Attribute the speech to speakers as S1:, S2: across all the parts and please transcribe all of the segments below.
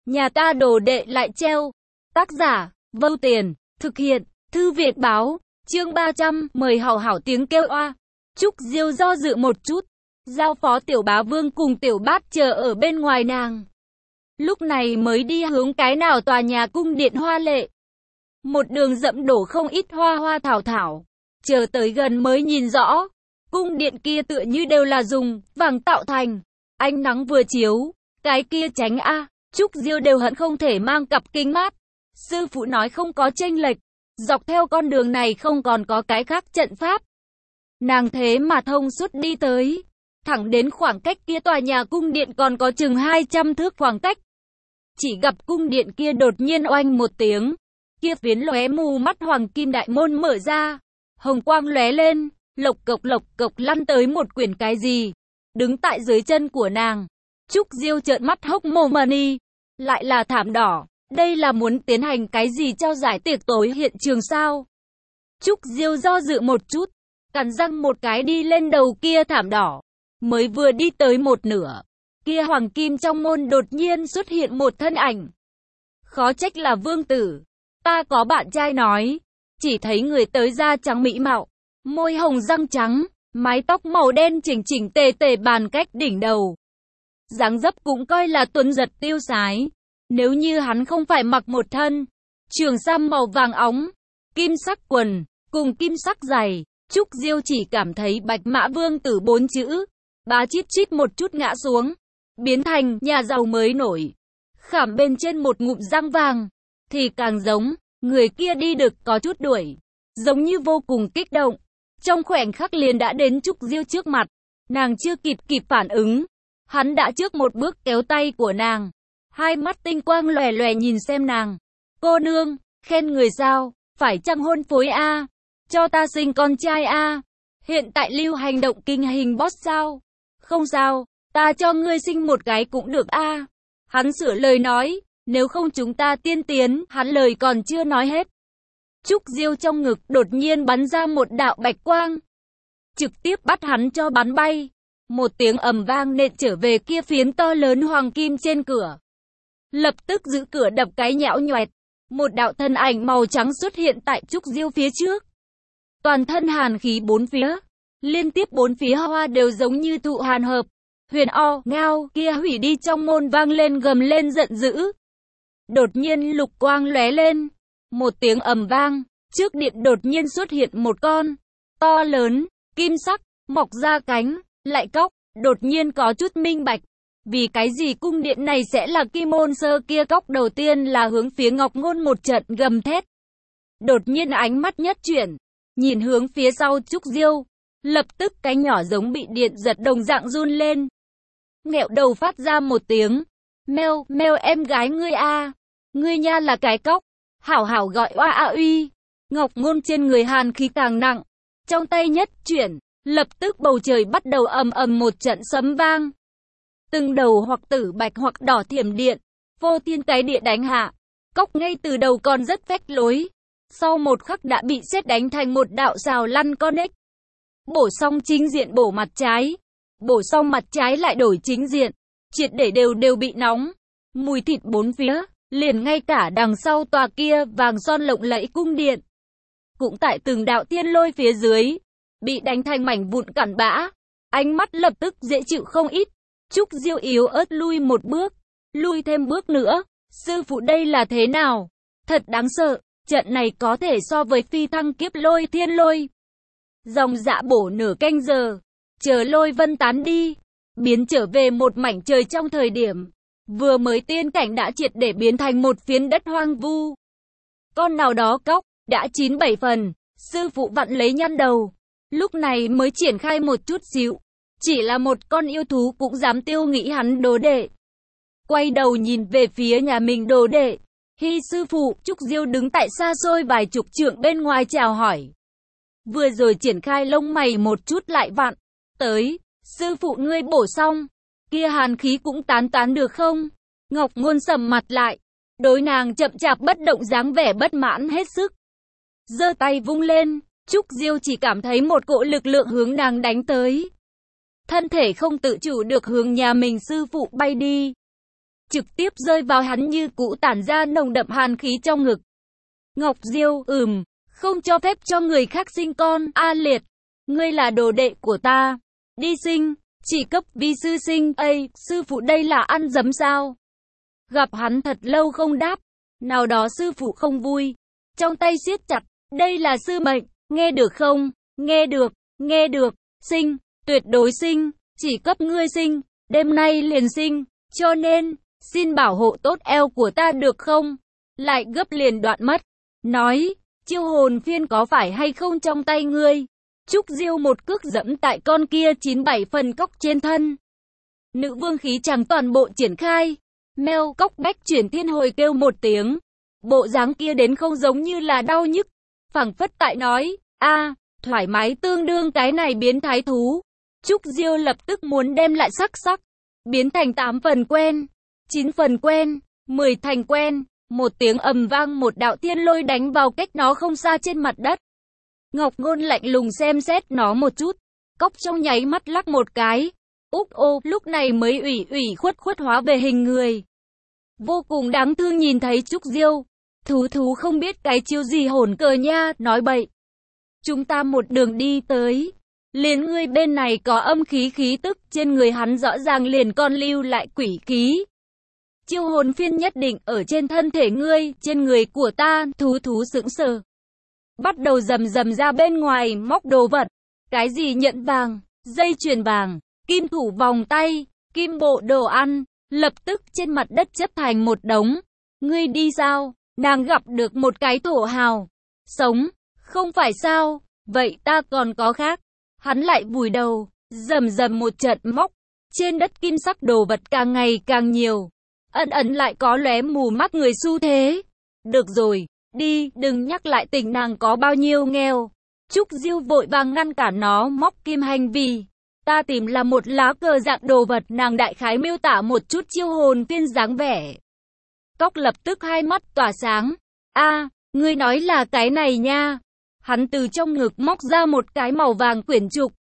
S1: Nhà ta đồ đệ lại treo. Tác giả, Vâu Tiền, thực hiện, Thư Viện Báo, chương 300, mời hảo hảo tiếng kêu oa. Trúc Diêu do dự một chút, giao phó Tiểu Bá Vương cùng Tiểu Bát chờ ở bên ngoài nàng. Lúc này mới đi hướng cái nào tòa nhà cung điện hoa lệ. Một đường dẫm đổ không ít hoa hoa thảo thảo. Chờ tới gần mới nhìn rõ, cung điện kia tựa như đều là dùng vàng tạo thành. Ánh nắng vừa chiếu, cái kia tránh a, Trúc Diêu đều hận không thể mang cặp kính mát. Sư phụ nói không có chênh lệch, dọc theo con đường này không còn có cái khác trận pháp. Nàng thế mà thông suốt đi tới, thẳng đến khoảng cách kia tòa nhà cung điện còn có chừng 200 thước khoảng cách. Chỉ gặp cung điện kia đột nhiên oanh một tiếng, kia phiến lóe mù mắt hoàng kim đại môn mở ra, hồng quang lóe lên, lộc cộc lăn tới một quyển cái gì, đứng tại dưới chân của nàng. Trúc Diêu trợn mắt hốc mồm đi, lại là thảm đỏ, đây là muốn tiến hành cái gì trao giải tiệc tối hiện trường sao? Trúc Diêu do dự một chút, cắn răng một cái đi lên đầu kia thảm đỏ, mới vừa đi tới một nửa, kia hoàng kim trong môn đột nhiên xuất hiện một thân ảnh. Khó trách là vương tử, ta có bạn trai nói, chỉ thấy người tới da trắng mỹ mạo, môi hồng răng trắng, mái tóc màu đen chỉnh chỉnh tề tề bàn cách đỉnh đầu. Dáng dấp cũng coi là tuấn giật tiêu sái, nếu như hắn không phải mặc một thân trường sam màu vàng óng, kim sắc quần, cùng kim sắc giày, Trúc Diêu chỉ cảm thấy Bạch Mã Vương tử 4 chữ, bá chít chít một chút ngã xuống, biến thành nhà giàu mới nổi. Khảm bên trên một ngụm răng vàng, thì càng giống, người kia đi được có chút đuổi, giống như vô cùng kích động. Trong khoảnh khắc liền đã đến Trúc Diêu trước mặt, nàng chưa kịp phản ứng, hắn đã trước một bước kéo tay của nàng, hai mắt tinh quang lòe lòe nhìn xem nàng. Cô nương, khen người sao, phải chăng hôn phối a? Cho ta sinh con trai a? Hiện tại lưu hành động kinh hình boss sao? Không sao, ta cho ngươi sinh một cái cũng được a. Hắn sửa lời nói, nếu không chúng ta tiên tiến, hắn lời còn chưa nói hết. Trúc Diêu trong ngực đột nhiên bắn ra một đạo bạch quang, trực tiếp bắt hắn cho bắn bay. Một tiếng ầm vang nện trở về kia phiến to lớn hoàng kim trên cửa. Lập tức giữ cửa đập cái nhão nhoẹt. Một đạo thân ảnh màu trắng xuất hiện tại Trúc Diêu phía trước. Toàn thân hàn khí bốn phía. Liên tiếp bốn phía hoa đều giống như thụ hàn hợp. Huyền o, ngao, kia hủy đi trong môn vang lên gầm lên giận dữ. Đột nhiên lục quang lóe lên. Một tiếng ầm vang. Trước điện đột nhiên xuất hiện một con to lớn, kim sắc, mọc ra cánh, lại cóc. Đột nhiên có chút minh bạch. Vì cái gì cung điện này sẽ là Kim Môn Sơ kia cóc đầu tiên là hướng phía Ngọc Ngôn một trận gầm thét. Đột nhiên ánh mắt nhất chuyển, nhìn hướng phía sau Trúc Diêu, lập tức cái nhỏ giống bị điện giật đồng dạng run lên. Nghẹo đầu phát ra một tiếng, meo, meo em gái ngươi a, ngươi nha là cái cóc, hảo hảo gọi oa a uy. Ngọc Ngôn trên người hàn khí càng nặng, trong tay nhất chuyển, lập tức bầu trời bắt đầu ầm ầm một trận sấm vang. Từng đầu hoặc tử bạch hoặc đỏ thiểm điện, vô thiên cái địa đánh hạ. Cóc ngay từ đầu còn rất phách lối, sau một khắc đã bị sét đánh thành một đạo rào lăn con ếch. Bổ xong chính diện bổ mặt trái, bổ xong mặt trái lại đổi chính diện, triệt để đều bị nóng. Mùi thịt bốn phía, liền ngay cả đằng sau tòa kia vàng son lộng lẫy cung điện, cũng tại từng đạo thiên lôi phía dưới, bị đánh thành mảnh vụn cặn bã. Ánh mắt lập tức dễ chịu không ít. Trúc Diêu yếu ớt lui một bước, lui thêm bước nữa. Sư phụ đây là thế nào? Thật đáng sợ, trận này có thể so với phi thăng kiếp lôi thiên lôi. Dòng dã bổ nửa canh giờ, chờ lôi vân tán đi, biến trở về một mảnh trời trong thời điểm vừa mới tiên cảnh đã triệt để biến thành một phiến đất hoang vu. Con nào đó cóc đã 9-7 phần, sư phụ vặn lấy nhăn đầu, lúc này mới triển khai một chút xíu. Chỉ là một con yêu thú cũng dám tiêu nghĩ hắn đồ đệ. Quay đầu nhìn về phía nhà mình đồ đệ. Hi sư phụ, Trúc Diêu đứng tại xa xôi vài chục trượng bên ngoài chào hỏi. Vừa rồi triển khai lông mày một chút lại vặn. Tới, sư phụ ngươi bổ xong. Kia hàn khí cũng tán được không? Ngọc Ngôn sầm mặt lại. Đối nàng chậm chạp bất động dáng vẻ bất mãn hết sức. Giơ tay vung lên, Trúc Diêu chỉ cảm thấy một cỗ lực lượng hướng nàng đánh tới. Thân thể không tự chủ được hướng nhà mình sư phụ bay đi. trực tiếp rơi vào hắn như cũ tản ra nồng đậm hàn khí trong ngực. Ngọc Diêu, không cho phép cho người khác sinh con, A Liệt, ngươi là đồ đệ của ta, đi sinh, chỉ cấp vi sư sinh, sư phụ đây là ăn dấm sao? Gặp hắn thật lâu không đáp, nào đó sư phụ không vui, trong tay siết chặt, đây là sư mệnh, nghe được không? Nghe được, sinh, tuyệt đối sinh, chỉ cấp ngươi sinh, đêm nay liền sinh, cho nên, xin bảo hộ tốt eo của ta được không? Lại gấp liền đoạn mất, nói, chiêu hồn phiên có phải hay không trong tay ngươi? Trúc Diêu một cước dẫm tại con kia 97 phần cóc trên thân. Nữ vương khí chẳng toàn bộ triển khai. Meo cóc bách chuyển thiên hồi kêu một tiếng. Bộ dáng kia đến không giống như là đau nhức. Phảng phất tại nói, thoải mái tương đương cái này biến thái thú. Trúc Diêu lập tức muốn đem lại sắc, biến thành 8 phần quen, 9 phần quen, 10 thành quen. Một tiếng ầm vang, một đạo thiên lôi đánh vào cách nó không xa trên mặt đất. Ngọc Ngôn lạnh lùng xem xét nó một chút, cóc trong nháy mắt lắc một cái. Lúc này mới ủy khuất hóa về hình người. Vô cùng đáng thương nhìn thấy Trúc Diêu. Thú không biết cái chiêu gì hồn cờ nha, nói bậy. Chúng ta một đường đi tới. Liền ngươi bên này có âm khí tức, trên người hắn rõ ràng liền còn lưu lại quỷ khí. Chiêu hồn phiên nhất định ở trên thân thể ngươi, trên người của ta, thú sững sờ. Bắt đầu rầm ra bên ngoài, móc đồ vật. Cái gì nhẫn vàng, dây chuyền vàng, kim thủ vòng tay, kim bộ đồ ăn, lập tức trên mặt đất chất thành một đống. Ngươi đi sao? Nàng gặp được một cái thổ hào. Sống, không phải sao? Vậy ta còn có khác. Hắn lại vùi đầu, rầm một trận móc. Trên đất kim sắc đồ vật càng ngày càng nhiều. Ẩn lại có lóe mù mắt người xu thế. Được rồi, đi, đừng nhắc lại tình nàng có bao nhiêu nghèo. Trúc Diêu vội vàng ngăn cản nó móc kim hành vi. Ta tìm là một lá cờ dạng đồ vật, nàng đại khái miêu tả một chút chiêu hồn phiên dáng vẻ. Cóc lập tức hai mắt tỏa sáng. Ngươi nói là cái này nha. Hắn từ trong ngực móc ra một cái màu vàng quyển trục.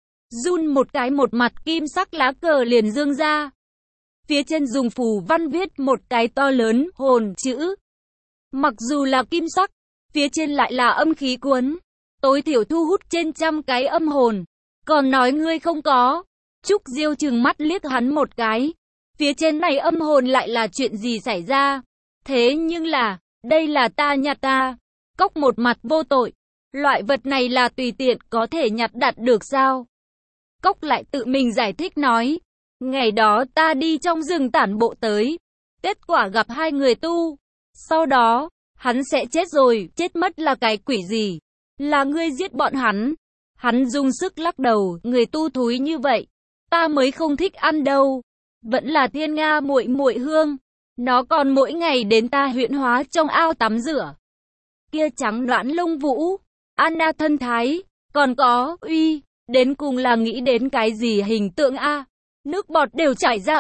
S1: Run một cái, một mặt kim sắc lá cờ liền dương ra. Phía trên dùng phù văn viết một cái to lớn, hồn chữ. Mặc dù là kim sắc, phía trên lại là âm khí cuốn. Tối thiểu thu hút trên 100 cái âm hồn. Còn nói ngươi không có. Trúc Diêu trừng mắt liếc hắn một cái. Phía trên này âm hồn lại là chuyện gì xảy ra? Thế nhưng là, đây là ta nhặt ta. Cóc một mặt vô tội. Loại vật này là tùy tiện có thể nhặt đặt được sao? Cóc lại tự mình giải thích nói. Ngày đó ta đi trong rừng tản bộ tới. Kết quả gặp 2 người tu. Sau đó, hắn sẽ chết rồi, chết mất là cái quỷ gì? Là ngươi giết bọn hắn. Hắn dùng sức lắc đầu, người tu thúi như vậy, ta mới không thích ăn đâu. Vẫn là Thiên Nga muội hương. Nó còn mỗi ngày đến ta huyễn hóa trong ao tắm rửa. Kia trắng đoán lông vũ, Anna thân thái, còn có, đến cùng là nghĩ đến cái gì hình tượng a? Nước bọt đều chảy ra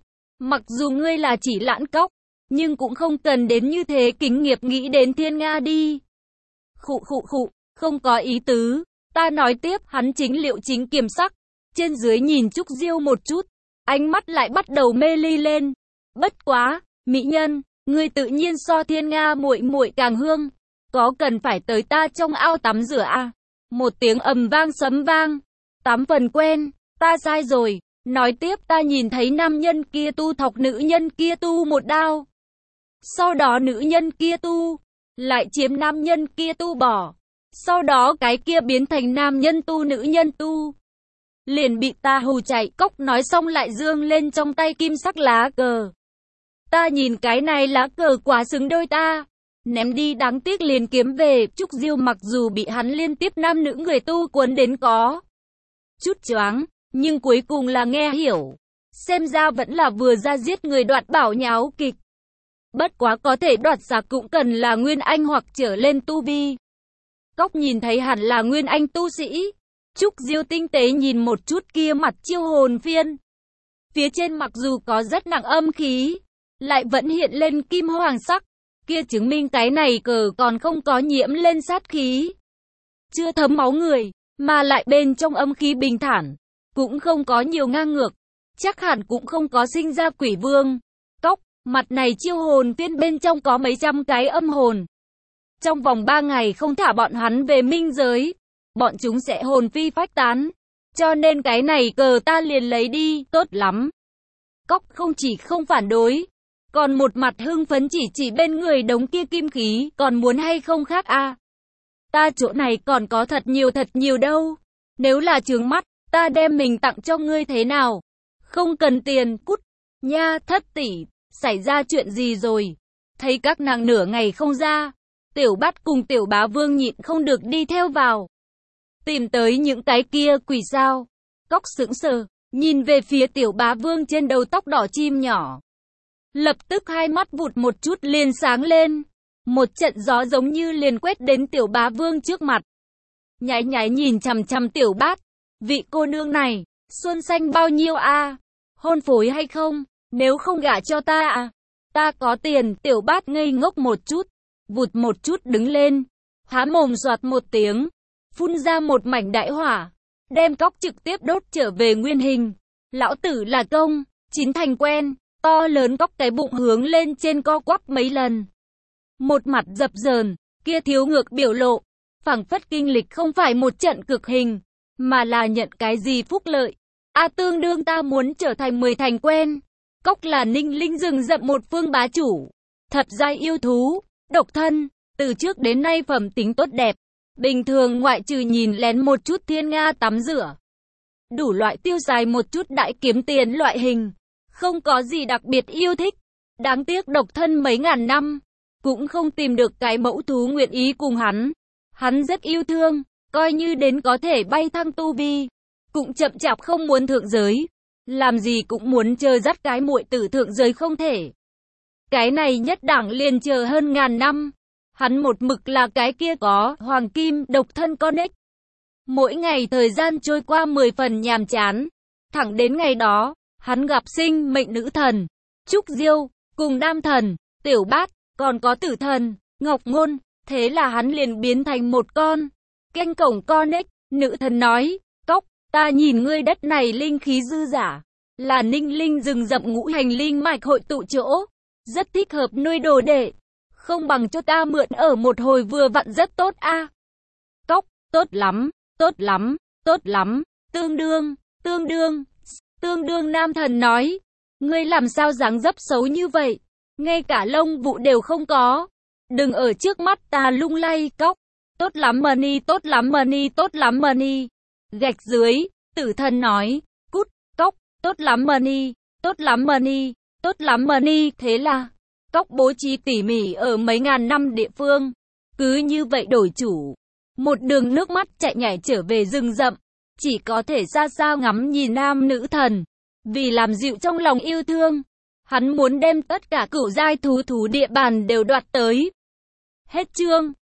S1: Mặc dù ngươi là chỉ lãn cóc, nhưng cũng không cần đến như thế kính nghiệp nghĩ đến Thiên Nga đi. Khụ, không có ý tứ. Ta nói tiếp, hắn chính liệu chính kiềm sắc. Trên dưới nhìn Trúc Diêu một chút, ánh mắt lại bắt đầu mê ly lên. Bất quá, mỹ nhân, ngươi tự nhiên so Thiên Nga muội càng hương. Có cần phải tới ta trong ao tắm rửa a? Một tiếng ầm vang sấm vang. 8 phần quen, ta sai rồi. Nói tiếp, ta nhìn thấy nam nhân kia tu thọc nữ nhân kia tu một đao. Sau đó nữ nhân kia tu, lại chiếm nam nhân kia tu bỏ. Sau đó cái kia biến thành nam nhân tu nữ nhân tu. Liền bị ta hù chạy. Cóc nói xong lại dương lên trong tay kim sắc lá cờ. Ta nhìn cái này lá cờ quá xứng đôi ta. Ném đi đáng tiếc liền kiếm về. Trúc Diêu mặc dù bị hắn liên tiếp nam nữ người tu cuốn đến có chút choáng, nhưng cuối cùng là nghe hiểu. Xem ra vẫn là vừa ra giết người đoạt bảo nháo kịch. Bất quá có thể đoạt giả cũng cần là nguyên anh hoặc trở lên tu vi. Cóc nhìn thấy hẳn là nguyên anh tu sĩ. Trúc Diêu tinh tế nhìn một chút kia mặt chiêu hồn phiên. Phía trên mặc dù có rất nặng âm khí, lại vẫn hiện lên kim hoàng sắc. Kia chứng minh cái này cờ còn không có nhiễm lên sát khí. Chưa thấm máu người, mà lại bên trong âm khí bình thản. Cũng không có nhiều ngang ngược. Chắc hẳn cũng không có sinh ra quỷ vương. Cóc, Mặt này chiêu hồn phiên bên trong có mấy trăm cái âm hồn. Trong vòng 3 ngày không thả bọn hắn về minh giới, bọn chúng sẽ hồn phi phách tán. Cho nên cái này cờ ta liền lấy đi, tốt lắm. Cóc không chỉ không phản đối, còn một mặt hưng phấn chỉ bên người đống kia kim khí, còn muốn hay không khác a? Ta chỗ này còn có thật nhiều đâu. Nếu là chướng mắt, ta đem mình tặng cho ngươi thế nào? Không cần tiền, cút. Nha, Thất tỷ, xảy ra chuyện gì rồi? Thấy các nàng nửa ngày không ra, Tiểu Bát cùng Tiểu Bá Vương nhịn không được đi theo vào. Tìm tới những cái kia quỷ sao? Cóc sững sờ, nhìn về phía Tiểu Bá Vương trên đầu tóc đỏ chim nhỏ. Lập tức hai mắt vụt một chút liền sáng lên. Một trận gió giống như liền quét đến Tiểu Bá Vương trước mặt. Nháy nháy nhìn chằm chằm Tiểu Bát. Vị cô nương này, xuân xanh bao nhiêu a? Hôn phối hay không? Nếu không gả cho ta à? Ta có tiền. Tiểu Bát ngây ngốc một chút, vụt một chút đứng lên, há mồm xoạt một tiếng, phun ra một mảnh đại hỏa, đem Cóc trực tiếp đốt trở về nguyên hình. Lão tử là công, chín thành quen. To lớn Cóc cái bụng hướng lên trên co quắp mấy lần. Một mặt dập dờn, kia thiếu ngược biểu lộ, phảng phất kinh lịch không phải một trận cực hình, mà là nhận cái gì phúc lợi. Tương đương ta muốn trở thành 10 thành quen. Cóc là Ninh Linh rừng rậm một phương bá chủ, thật giai yêu thú, độc thân, từ trước đến nay phẩm tính tốt đẹp. Bình thường ngoại trừ nhìn lén một chút thiên nga tắm rửa, đủ loại tiêu xài một chút đại kiếm tiền loại hình, không có gì đặc biệt yêu thích. Đáng tiếc độc thân mấy ngàn năm, cũng không tìm được cái mẫu thú nguyện ý cùng hắn. Hắn rất yêu thương, coi như đến có thể bay thăng tu vi, cũng chậm chạp không muốn thượng giới. Làm gì cũng muốn chờ dắt cái muội tử thượng giới không thể. Cái này nhất đẳng liền chờ hơn ngàn năm. Hắn một mực là cái kia có hoàng kim độc thân con ếch. Mỗi ngày thời gian trôi qua 10 phần nhàm chán. Thẳng đến ngày đó, hắn gặp sinh mệnh nữ thần, Trúc Diêu, cùng nam thần, Tiểu Bát, còn có tử thần, Ngọc Ngôn. Thế là hắn liền biến thành một con canh cổng con ếch. Nữ thần nói, Cóc, ta nhìn ngươi đất này linh khí dư dả, là Ninh Linh rừng rậm ngũ hành linh mạch hội tụ chỗ, rất thích hợp nuôi đồ đệ. Không bằng cho ta mượn ở một hồi vừa vặn rất tốt a. Cóc, tốt lắm, tốt lắm, tốt lắm, tương đương nam thần nói. Ngươi làm sao dáng dấp xấu như vậy, ngay cả lông vụ đều không có. Đừng ở trước mắt ta lung lay. Cóc, tốt lắm money, tốt lắm money, tốt lắm money. Gạch dưới, tử thần nói, cút. Cóc, tốt lắm money, tốt lắm money, tốt lắm money. Thế là Cóc bố trí tỉ mỉ ở mấy ngàn năm địa phương, cứ như vậy đổi chủ. Một đường nước mắt chạy nhảy trở về rừng rậm, chỉ có thể xa xa ngắm nhìn nam nữ thần. Vì làm dịu trong lòng yêu thương, hắn muốn đem tất cả cửu giai thú địa bàn đều đoạt tới. Hết chương.